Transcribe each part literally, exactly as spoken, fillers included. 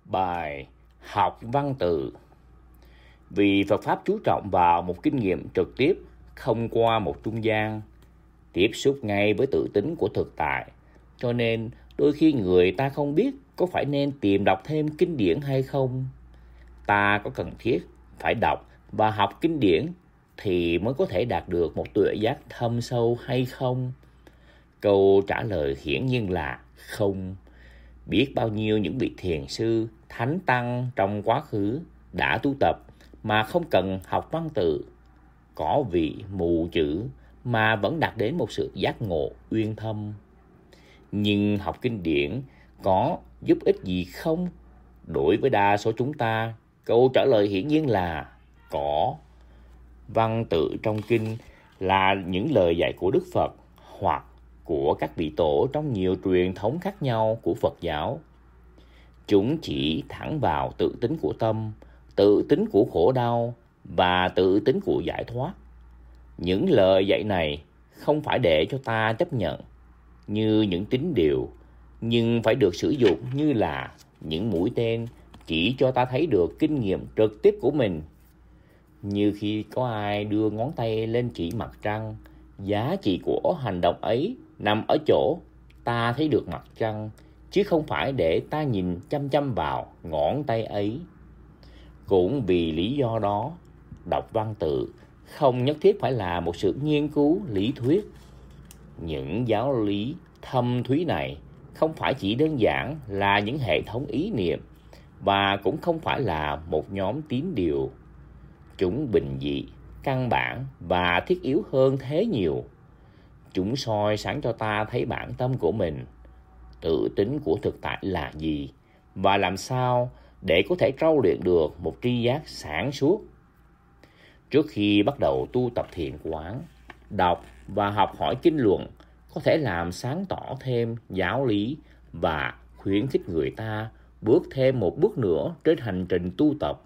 Bài học văn tự. Vì Phật Pháp chú trọng vào một kinh nghiệm trực tiếp, không qua một trung gian, tiếp xúc ngay với tự tính của thực tại, cho nên đôi khi người ta không biết có phải nên tìm đọc thêm kinh điển hay không. Ta có cần thiết phải đọc và học kinh điển thì mới có thể đạt được một tuệ giác thâm sâu hay không? Câu trả lời hiển nhiên là không. Biết bao nhiêu những vị thiền sư, thánh tăng trong quá khứ đã tu tập mà không cần học văn tự. Có vị mù chữ mà vẫn đạt đến một sự giác ngộ uyên thâm. Nhưng học kinh điển có giúp ích gì không? Đối với đa số chúng ta, câu trả lời hiển nhiên là có. Văn tự trong kinh là những lời dạy của Đức Phật hoặc của các vị tổ trong nhiều truyền thống khác nhau của Phật giáo. Chúng chỉ thẳng vào tự tính của tâm, tự tính của khổ đau và tự tính của giải thoát. Những lời dạy này không phải để cho ta chấp nhận như những tín điều, nhưng phải được sử dụng như là những mũi tên chỉ cho ta thấy được kinh nghiệm trực tiếp của mình. Như khi có ai đưa ngón tay lên chỉ mặt trăng, giá trị của hành động ấy nằm ở chỗ ta thấy được mặt trăng, chứ không phải để ta nhìn chăm chăm vào ngón tay ấy. Cũng vì lý do đó, đọc văn tự không nhất thiết phải là một sự nghiên cứu lý thuyết. Những giáo lý thâm thúy này không phải chỉ đơn giản là những hệ thống ý niệm, và cũng không phải là một nhóm tín điều. Chúng bình dị, căn bản và thiết yếu hơn thế nhiều. Chúng soi sáng cho ta thấy bản tâm của mình, tự tính của thực tại là gì, và làm sao để có thể trau luyện được một tri giác sáng suốt. Trước khi bắt đầu tu tập thiền quán, đọc và học hỏi kinh luận có thể làm sáng tỏ thêm giáo lý và khuyến khích người ta bước thêm một bước nữa trên hành trình tu tập.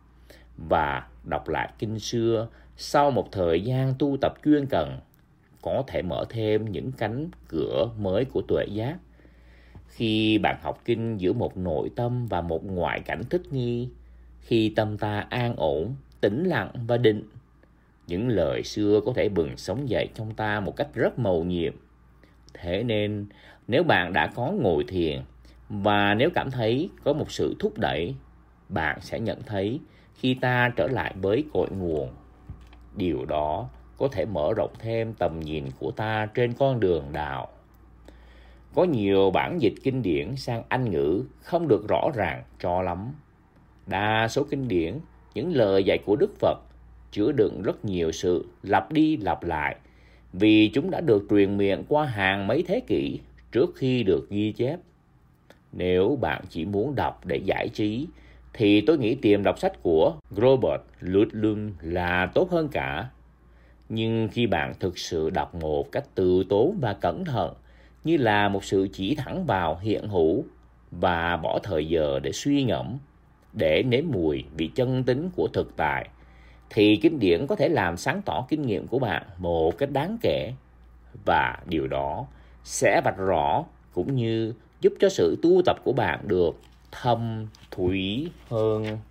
Và đọc lại kinh xưa sau một thời gian tu tập chuyên cần có thể mở thêm những cánh cửa mới của tuệ giác. Khi bạn học kinh giữa một nội tâm và một ngoại cảnh thích nghi, khi tâm ta an ổn, tĩnh lặng và định, những lời xưa có thể bừng sống dậy trong ta một cách rất mầu nhiệm. Thế nên, nếu bạn đã có ngồi thiền và nếu cảm thấy có một sự thúc đẩy, bạn sẽ nhận thấy khi ta trở lại với cội nguồn, điều đó có thể mở rộng thêm tầm nhìn của ta trên con đường đạo. Có nhiều bản dịch kinh điển sang Anh ngữ không được rõ ràng cho lắm. Đa số kinh điển, những lời dạy của Đức Phật chứa đựng rất nhiều sự lặp đi lặp lại, vì chúng đã được truyền miệng qua hàng mấy thế kỷ trước khi được ghi chép. Nếu bạn chỉ muốn đọc để giải trí, thì tôi nghĩ tìm đọc sách của Robert Ludlum là tốt hơn cả. Nhưng khi bạn thực sự đọc một cách từ tốn và cẩn thận, như là một sự chỉ thẳng vào hiện hữu, và bỏ thời giờ để suy ngẫm, để nếm mùi vị chân tính của thực tại, thì kinh điển có thể làm sáng tỏ kinh nghiệm của bạn một cách đáng kể. Và điều đó sẽ vạch rõ cũng như giúp cho sự tu tập của bạn được thâm thúy hơn.